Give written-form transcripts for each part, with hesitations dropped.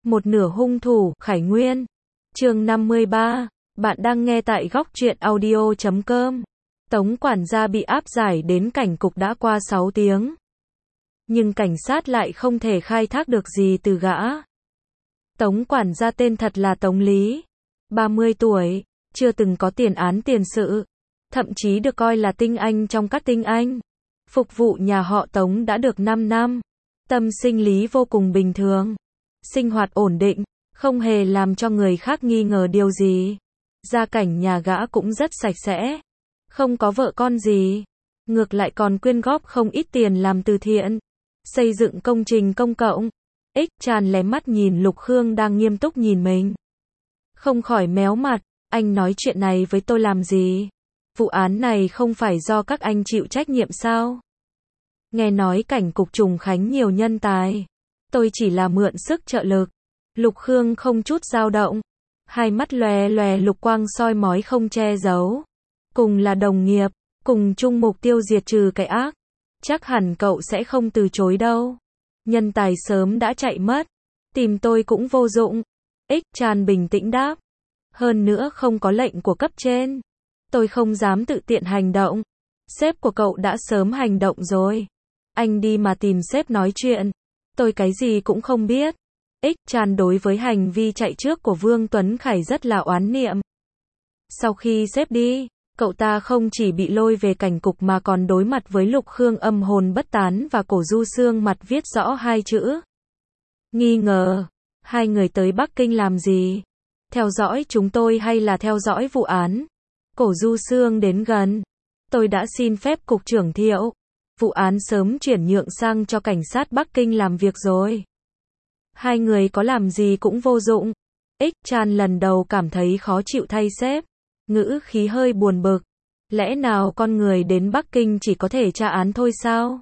Một nửa hung thủ, Khải Nguyên. Chương 53. Bạn đang nghe tại góc truyện audio.com. Tống quản gia bị áp giải đến cảnh cục đã qua 6 tiếng. Nhưng cảnh sát lại không thể khai thác được gì từ gã. Tống quản gia tên thật là Tống Lý. 30 tuổi, chưa từng có tiền án tiền sự. Thậm chí được coi là tinh anh trong các tinh anh. Phục vụ nhà họ Tống đã được 5 năm. Tâm sinh lý vô cùng bình thường. Sinh hoạt ổn định, không hề làm cho người khác nghi ngờ điều gì. Gia cảnh nhà gã cũng rất sạch sẽ. Không có vợ con gì. Ngược lại còn quyên góp không ít tiền làm từ thiện. Xây dựng công trình công cộng. Ích Tràn lé mắt nhìn Lục Khương đang nghiêm túc nhìn mình. Không khỏi méo mặt, anh nói chuyện này với tôi làm gì? Vụ án này không phải do các anh chịu trách nhiệm sao? Nghe nói cảnh cục Trùng Khánh nhiều nhân tài. Tôi chỉ là mượn sức trợ lực. Lục Khương không chút dao động. Hai mắt lòe lòe lục quang soi mói không che giấu. Cùng là đồng nghiệp, cùng chung mục tiêu diệt trừ cái ác. Chắc hẳn cậu sẽ không từ chối đâu. Nhân tài sớm đã chạy mất. Tìm tôi cũng vô dụng. Ích Tràn bình tĩnh đáp. Hơn nữa không có lệnh của cấp trên. Tôi không dám tự tiện hành động. Sếp của cậu đã sớm hành động rồi. Anh đi mà tìm sếp nói chuyện. Tôi cái gì cũng không biết. Ích Tràn đối với hành vi chạy trước của Vương Tuấn Khải rất là oán niệm. Sau khi sếp đi, cậu ta không chỉ bị lôi về cảnh cục mà còn đối mặt với Lục Khương âm hồn bất tán và Cổ Du Sương mặt viết rõ hai chữ. Nghi ngờ. Hai người tới Bắc Kinh làm gì? Theo dõi chúng tôi hay là theo dõi vụ án? Cổ Du Sương đến gần. Tôi đã xin phép cục trưởng Thiệu. Vụ án sớm chuyển nhượng sang cho cảnh sát Bắc Kinh làm việc rồi. Hai người có làm gì cũng vô dụng. Ích Tràn lần đầu cảm thấy khó chịu thay sếp. Ngữ khí hơi buồn bực. Lẽ nào con người đến Bắc Kinh chỉ có thể tra án thôi sao?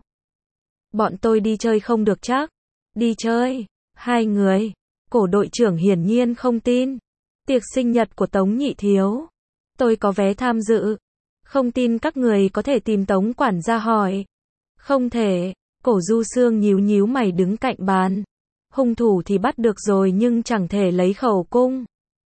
Bọn tôi đi chơi không được chắc. Đi chơi? Hai người. Cổ đội trưởng hiển nhiên không tin. Tiệc sinh nhật của Tống Nhị Thiếu. Tôi có vé tham dự. Không tin các người có thể tìm Tống quản gia hỏi. Không thể. Cổ Du Sương nhíu nhíu mày đứng cạnh bàn. Hung thủ thì bắt được rồi nhưng chẳng thể lấy khẩu cung.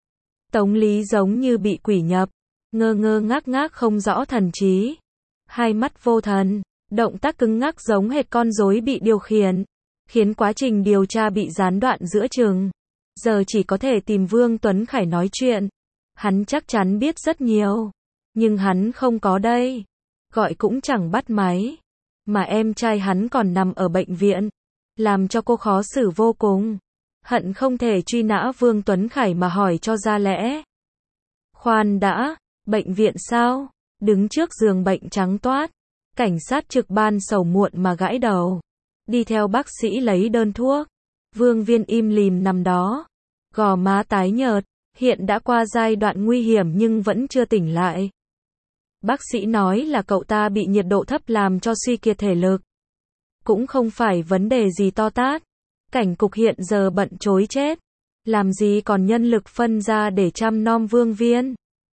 Tống Lý giống như bị quỷ nhập. Ngơ ngơ ngác ngác không rõ thần trí. Hai mắt vô thần. Động tác cứng ngắc giống hệt con rối bị điều khiển. Khiến quá trình điều tra bị gián đoạn giữa chừng. Giờ chỉ có thể tìm Vương Tuấn Khải nói chuyện. Hắn chắc chắn biết rất nhiều. Nhưng hắn không có đây. Gọi cũng chẳng bắt máy. Mà em trai hắn còn nằm ở bệnh viện. Làm cho cô khó xử vô cùng. Hận không thể truy nã Vương Tuấn Khải mà hỏi cho ra lẽ. Khoan đã, bệnh viện sao? Đứng trước giường bệnh trắng toát. Cảnh sát trực ban sầu muộn mà gãi đầu. Đi theo bác sĩ lấy đơn thuốc. Vương Viên im lìm nằm đó. Gò má tái nhợt. Hiện đã qua giai đoạn nguy hiểm nhưng vẫn chưa tỉnh lại. Bác sĩ nói là cậu ta bị nhiệt độ thấp làm cho suy kiệt thể lực. Cũng không phải vấn đề gì to tát. Cảnh cục hiện giờ bận chối chết. Làm gì còn nhân lực phân ra để chăm nom Vương Viên.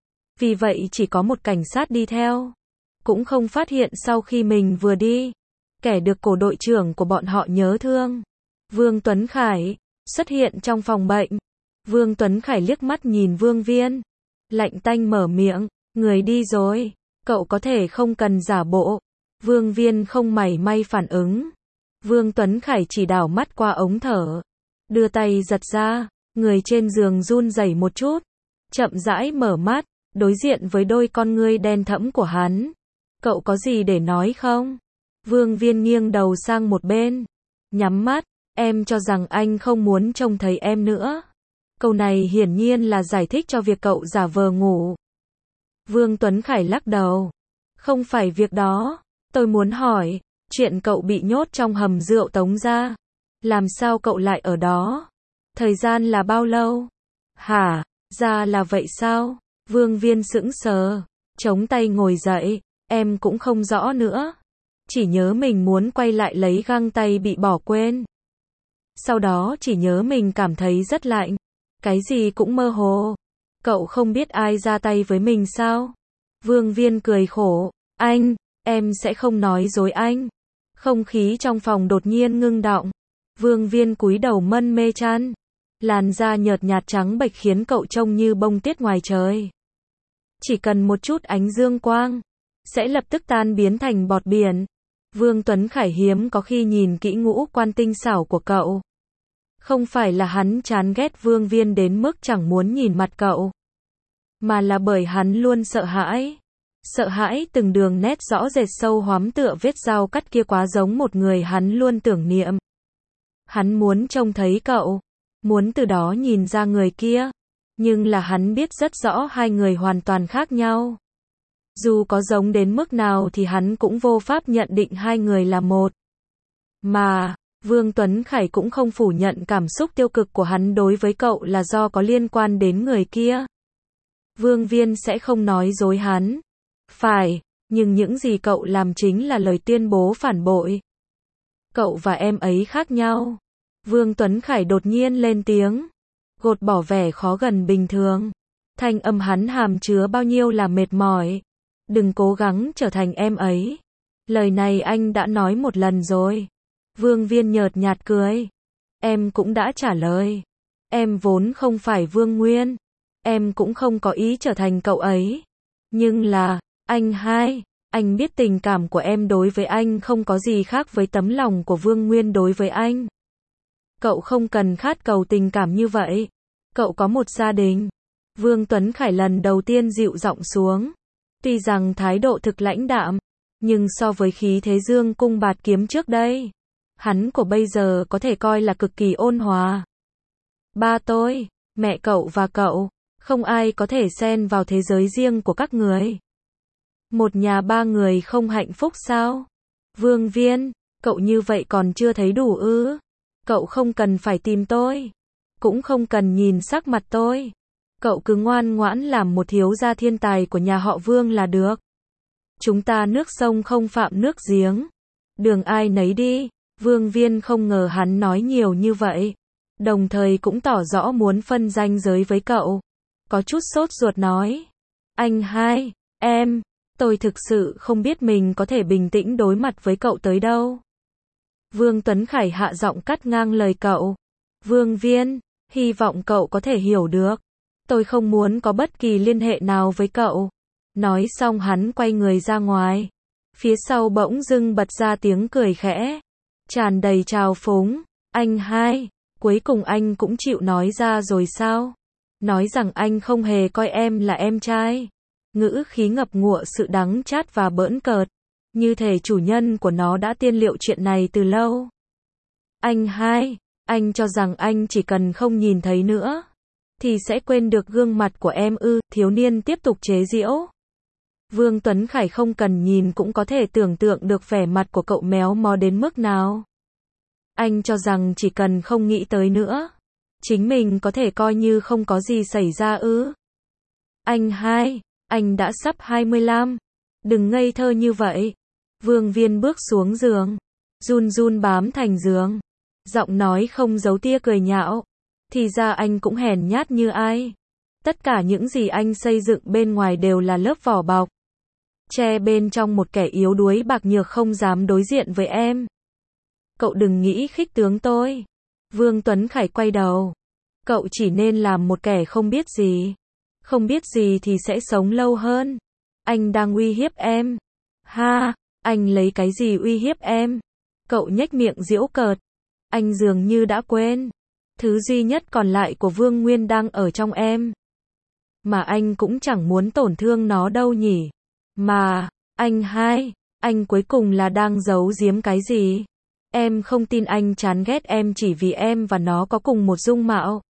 Vì vậy chỉ có một cảnh sát đi theo. Cũng không phát hiện sau khi mình vừa đi. Kẻ được cổ đội trưởng của bọn họ nhớ thương. Vương Tuấn Khải xuất hiện trong phòng bệnh. Vương Tuấn Khải liếc mắt nhìn Vương Viên. Lạnh tanh mở miệng. Người đi rồi. Cậu có thể không cần giả bộ. Vương Viên không mảy may phản ứng. Vương Tuấn Khải chỉ đảo mắt qua ống thở. Đưa tay giật ra. Người trên giường run rẩy một chút. Chậm rãi mở mắt. Đối diện với đôi con ngươi đen thẫm của hắn. Cậu có gì để nói không? Vương Viên nghiêng đầu sang một bên. Nhắm mắt. Em cho rằng anh không muốn trông thấy em nữa. Câu này hiển nhiên là giải thích cho việc cậu giả vờ ngủ. Vương Tuấn Khải lắc đầu. Không phải việc đó. Tôi muốn hỏi. Chuyện cậu bị nhốt trong hầm rượu Tống gia. Làm sao cậu lại ở đó? Thời gian là bao lâu? Hả? Ra là vậy sao? Vương Viên sững sờ. Chống tay ngồi dậy. Em cũng không rõ nữa. Chỉ nhớ mình muốn quay lại lấy găng tay bị bỏ quên. Sau đó chỉ nhớ mình cảm thấy rất lạnh. Cái gì cũng mơ hồ. Cậu không biết ai ra tay với mình sao? Vương Viên cười khổ. Anh, em sẽ không nói dối anh. Không khí trong phòng đột nhiên ngưng đọng. Vương Viên cúi đầu mân mê chăn. Làn da nhợt nhạt trắng bệch khiến cậu trông như bông tuyết ngoài trời. Chỉ cần một chút ánh dương quang, sẽ lập tức tan biến thành bọt biển. Vương Tuấn Khải hiếm có khi nhìn kỹ ngũ quan tinh xảo của cậu. Không phải là hắn chán ghét Vương Viên đến mức chẳng muốn nhìn mặt cậu, mà là bởi hắn luôn sợ hãi. Sợ hãi từng đường nét rõ rệt sâu hoắm tựa vết dao cắt kia quá giống một người hắn luôn tưởng niệm. Hắn muốn trông thấy cậu, muốn từ đó nhìn ra người kia, nhưng là hắn biết rất rõ hai người hoàn toàn khác nhau. Dù có giống đến mức nào thì hắn cũng vô pháp nhận định hai người là một. Mà, Vương Tuấn Khải cũng không phủ nhận cảm xúc tiêu cực của hắn đối với cậu là do có liên quan đến người kia. Vương Viên sẽ không nói dối hắn. Phải, nhưng những gì cậu làm chính là lời tuyên bố phản bội. Cậu và em ấy khác nhau. Vương Tuấn Khải đột nhiên lên tiếng, gột bỏ vẻ khó gần bình thường. Thanh âm hắn hàm chứa bao nhiêu là mệt mỏi. Đừng cố gắng trở thành em ấy. Lời này anh đã nói một lần rồi. Vương Viên nhợt nhạt cười. Em cũng đã trả lời. Em vốn không phải Vương Nguyên. Em cũng không có ý trở thành cậu ấy. Nhưng là, anh hai, anh biết tình cảm của em đối với anh không có gì khác với tấm lòng của Vương Nguyên đối với anh. Cậu không cần khát cầu tình cảm như vậy. Cậu có một gia đình. Vương Tuấn Khải lần đầu tiên dịu giọng xuống. Tuy rằng thái độ thực lãnh đạm, nhưng so với khí thế dương cung bạt kiếm trước đây, hắn của bây giờ có thể coi là cực kỳ ôn hòa. Ba tôi, mẹ cậu và cậu, không ai có thể xen vào thế giới riêng của các người. Một nhà ba người không hạnh phúc sao? Vương Viên, cậu như vậy còn chưa thấy đủ ư? Cậu không cần phải tìm tôi, cũng không cần nhìn sắc mặt tôi. Cậu cứ ngoan ngoãn làm một thiếu gia thiên tài của nhà họ Vương là được. Chúng ta nước sông không phạm nước giếng. Đường ai nấy đi. Vương Viên không ngờ hắn nói nhiều như vậy. Đồng thời cũng tỏ rõ muốn phân ranh giới với cậu. Có chút sốt ruột nói. Anh hai, tôi thực sự không biết mình có thể bình tĩnh đối mặt với cậu tới đâu. Vương Tuấn Khải hạ giọng cắt ngang lời cậu. Vương Viên, hy vọng cậu có thể hiểu được. Tôi không muốn có bất kỳ liên hệ nào với cậu. Nói xong hắn quay người ra ngoài. Phía sau bỗng dưng bật ra tiếng cười khẽ, tràn đầy trào phúng. Anh hai, cuối cùng anh cũng chịu nói ra rồi sao? Nói rằng anh không hề coi em là em trai. Ngữ khí ngập ngụa sự đắng chát và bỡn cợt. Như thể chủ nhân của nó đã tiên liệu chuyện này từ lâu. Anh hai, anh cho rằng anh chỉ cần không nhìn thấy nữa thì sẽ quên được gương mặt của em ư? Thiếu niên tiếp tục chế giễu. Vương Tuấn Khải không cần nhìn cũng có thể tưởng tượng được vẻ mặt của cậu méo mó đến mức nào. Anh cho rằng chỉ cần không nghĩ tới nữa, chính mình có thể coi như không có gì xảy ra ư? Anh hai, anh đã sắp 25. Đừng ngây thơ như vậy. Vương Viên bước xuống giường, run run bám thành giường. Giọng nói không giấu tia cười nhạo. Thì ra anh cũng hèn nhát như ai. Tất cả những gì anh xây dựng bên ngoài đều là lớp vỏ bọc. Che bên trong một kẻ yếu đuối bạc nhược không dám đối diện với em. Cậu đừng nghĩ khích tướng tôi. Vương Tuấn Khải quay đầu. Cậu chỉ nên làm một kẻ không biết gì. Không biết gì thì sẽ sống lâu hơn. Anh đang uy hiếp em. Ha, anh lấy cái gì uy hiếp em? Cậu nhếch miệng giễu cợt. Anh dường như đã quên. Thứ duy nhất còn lại của Vương Nguyên đang ở trong em. Mà anh cũng chẳng muốn tổn thương nó đâu nhỉ. Mà, anh hai, anh cuối cùng là đang giấu giếm cái gì? Em không tin anh chán ghét em chỉ vì em và nó có cùng một dung mạo.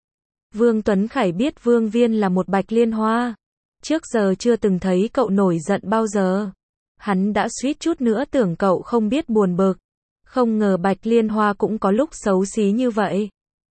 Vương Tuấn Khải biết Vương Viên là một bạch liên hoa. Trước giờ chưa từng thấy cậu nổi giận bao giờ. Hắn đã suýt chút nữa tưởng cậu không biết buồn bực. Không ngờ bạch liên hoa cũng có lúc xấu xí như vậy.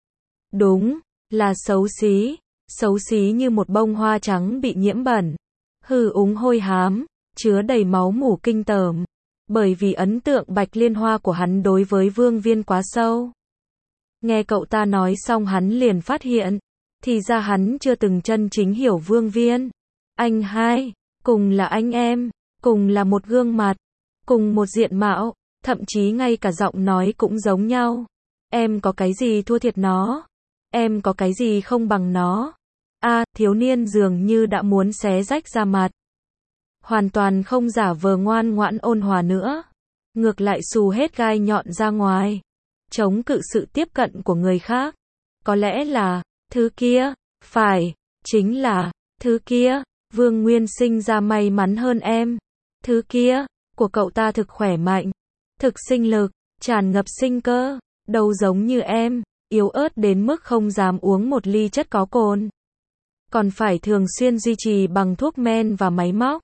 Đúng, là xấu xí. Xấu xí như một bông hoa trắng bị nhiễm bẩn. Hư úng hôi hám, chứa đầy máu mủ kinh tởm. Bởi vì ấn tượng bạch liên hoa của hắn đối với Vương Viên quá sâu. Nghe cậu ta nói xong hắn liền phát hiện. Thì ra hắn chưa từng chân chính hiểu Vương Viên. Anh hai, cùng là anh em, cùng là một gương mặt, cùng một diện mạo, thậm chí ngay cả giọng nói cũng giống nhau. Em có cái gì thua thiệt nó? Em có cái gì không bằng nó? Thiếu niên dường như đã muốn xé rách ra mặt. Hoàn toàn không giả vờ ngoan ngoãn ôn hòa nữa. Ngược lại xù hết gai nhọn ra ngoài. Chống cự sự tiếp cận của người khác. Có lẽ là, thứ kia, phải, chính là, thứ kia, Vương Nguyên sinh ra may mắn hơn em. Thứ kia, của cậu ta thực khỏe mạnh, thực sinh lực, tràn ngập sinh cơ, đâu giống như em, yếu ớt đến mức không dám uống một ly chất có cồn. Còn phải thường xuyên duy trì bằng thuốc men và máy móc.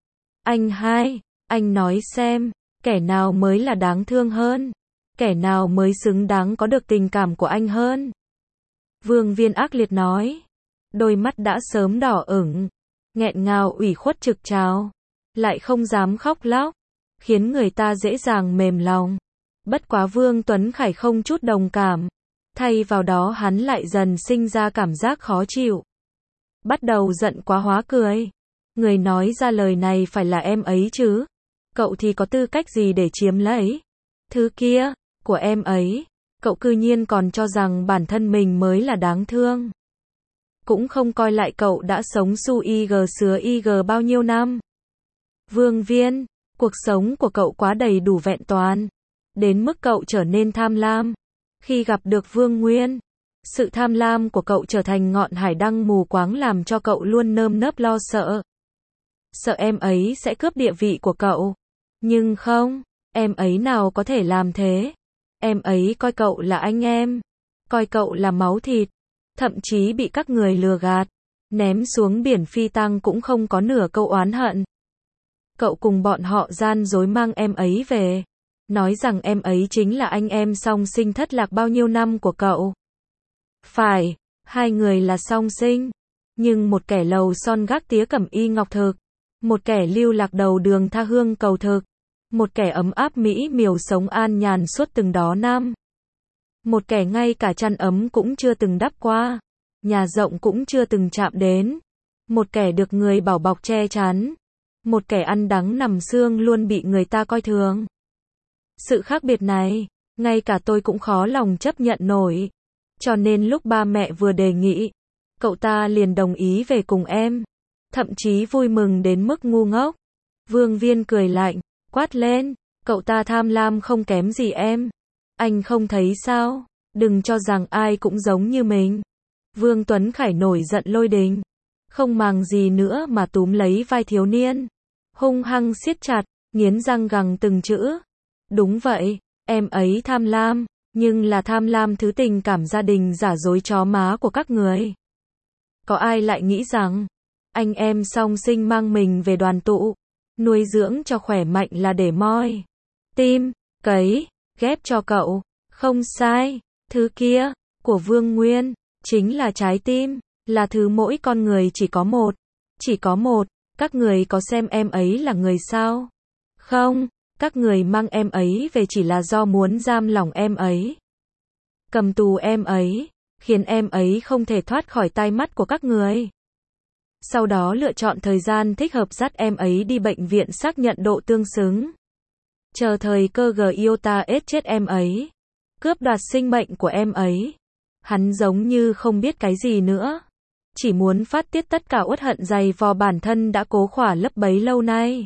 Anh nói xem, kẻ nào mới là đáng thương hơn? Kẻ nào mới xứng đáng có được tình cảm của anh hơn? Vương Viên ác liệt nói. Đôi mắt đã sớm đỏ ửng, nghẹn ngào ủy khuất trực trào, lại không dám khóc lóc, khiến người ta dễ dàng mềm lòng. Bất quá Vương Tuấn Khải không chút đồng cảm, thay vào đó hắn lại dần sinh ra cảm giác khó chịu. Bắt đầu giận quá hóa cười. Người nói ra lời này phải là em ấy chứ. Cậu thì có tư cách gì để chiếm lấy? Thứ kia, của em ấy, cậu cư nhiên còn cho rằng bản thân mình mới là đáng thương. Cũng không coi lại cậu đã sống su ig sứa ig bao nhiêu năm. Vương Viên, cuộc sống của cậu quá đầy đủ vẹn toàn, đến mức cậu trở nên tham lam. Khi gặp được Vương Nguyên, sự tham lam của cậu trở thành ngọn hải đăng mù quáng làm cho cậu luôn nơm nớp lo sợ. Sợ em ấy sẽ cướp địa vị của cậu. Nhưng không, em ấy nào có thể làm thế. Em ấy coi cậu là anh em, coi cậu là máu thịt, thậm chí bị các người lừa gạt, ném xuống biển phi tang cũng không có nửa câu oán hận. Cậu cùng bọn họ gian dối mang em ấy về, nói rằng em ấy chính là anh em song sinh thất lạc bao nhiêu năm của cậu. Phải, hai người là song sinh, nhưng một kẻ lầu son gác tía cẩm y ngọc thực, một kẻ lưu lạc đầu đường tha hương cầu thực, một kẻ ấm áp mỹ miều sống an nhàn suốt từng đó năm. Một kẻ ngay cả chăn ấm cũng chưa từng đắp qua, nhà rộng cũng chưa từng chạm đến. Một kẻ được người bảo bọc che chắn, một kẻ ăn đắng nằm xương luôn bị người ta coi thường. Sự khác biệt này, ngay cả tôi cũng khó lòng chấp nhận nổi. Cho nên lúc ba mẹ vừa đề nghị, cậu ta liền đồng ý về cùng em. Thậm chí vui mừng đến mức ngu ngốc. Vương Viên cười lạnh, quát lên, cậu ta tham lam không kém gì em. Anh không thấy sao? Đừng cho rằng ai cũng giống như mình. Vương Tuấn Khải nổi giận lôi đình, không màng gì nữa mà túm lấy vai thiếu niên, hung hăng siết chặt, nghiến răng gằn từng chữ. Đúng vậy, em ấy tham lam, nhưng là tham lam thứ tình cảm gia đình giả dối chó má của các người. Có ai lại nghĩ rằng, anh em song sinh mang mình về đoàn tụ, nuôi dưỡng cho khỏe mạnh là để moi tim, cấy, ghép cho cậu. Không sai, thứ kia, của Vương Nguyên, chính là trái tim, là thứ mỗi con người chỉ có một. Chỉ có một, các người có xem em ấy là người sao? Không, các người mang em ấy về chỉ là do muốn giam lỏng em ấy. Cầm tù em ấy, khiến em ấy không thể thoát khỏi tai mắt của các người. Sau đó lựa chọn thời gian thích hợp dắt em ấy đi bệnh viện xác nhận độ tương xứng. Chờ thời cơ Giota chết em ấy. Cướp đoạt sinh mệnh của em ấy. Hắn giống như không biết cái gì nữa. Chỉ muốn phát tiết tất cả uất hận dày vò bản thân đã cố khỏa lấp bấy lâu nay.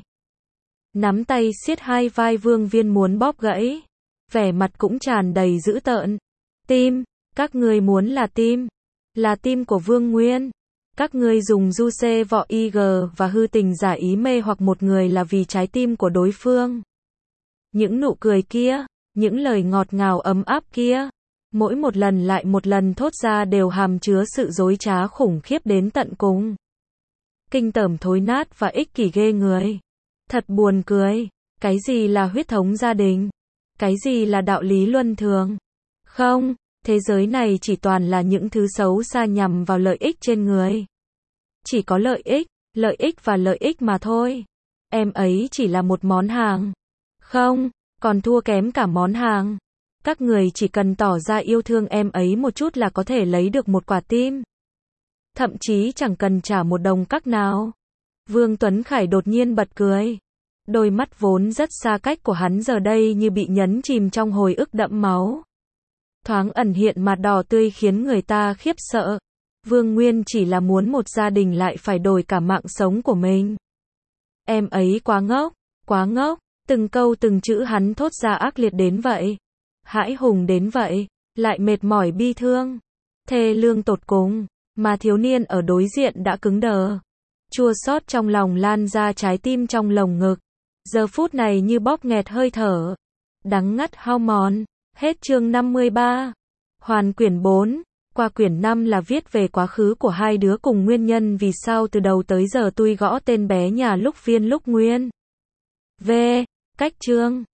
Nắm tay siết hai vai Vương Viên muốn bóp gãy. Vẻ mặt cũng tràn đầy dữ tợn. Tim, các ngươi muốn là tim. Là tim của Vương Nguyên. Các ngươi dùng du xê vọ IG và hư tình giả ý mê hoặc một người là vì trái tim của đối phương. Những nụ cười kia, những lời ngọt ngào ấm áp kia, mỗi một lần lại một lần thốt ra đều hàm chứa sự dối trá khủng khiếp đến tận cùng. Kinh tởm thối nát và ích kỷ ghê người. Thật buồn cười, cái gì là huyết thống gia đình? Cái gì là đạo lý luân thường? Không, thế giới này chỉ toàn là những thứ xấu xa nhằm vào lợi ích trên người. Chỉ có lợi ích và lợi ích mà thôi. Em ấy chỉ là một món hàng. Không, còn thua kém cả món hàng. Các người chỉ cần tỏ ra yêu thương em ấy một chút là có thể lấy được một quả tim. Thậm chí chẳng cần trả một đồng các nào. Vương Tuấn Khải đột nhiên bật cười. Đôi mắt vốn rất xa cách của hắn giờ đây như bị nhấn chìm trong hồi ức đẫm máu. thoáng ẩn hiện mặt đỏ tươi khiến người ta khiếp sợ. Vương Nguyên chỉ là muốn một gia đình lại phải đổi cả mạng sống của mình. Em ấy quá ngốc, từng câu từng chữ hắn thốt ra ác liệt đến vậy. Hãi hùng đến vậy, lại mệt mỏi bi thương. Thê lương tột cùng, mà thiếu niên ở đối diện đã cứng đờ. Chua xót trong lòng lan ra trái tim trong lồng ngực. Giờ phút này như bóp nghẹt hơi thở. Đắng ngắt hao mòn. Hết chương 53. Hoàn quyển 4. Qua quyển 5 là viết về quá khứ của hai đứa cùng nguyên nhân vì sao từ đầu tới giờ tui gõ tên bé nhà lúc Viên lúc Nguyên. V. Cách chương.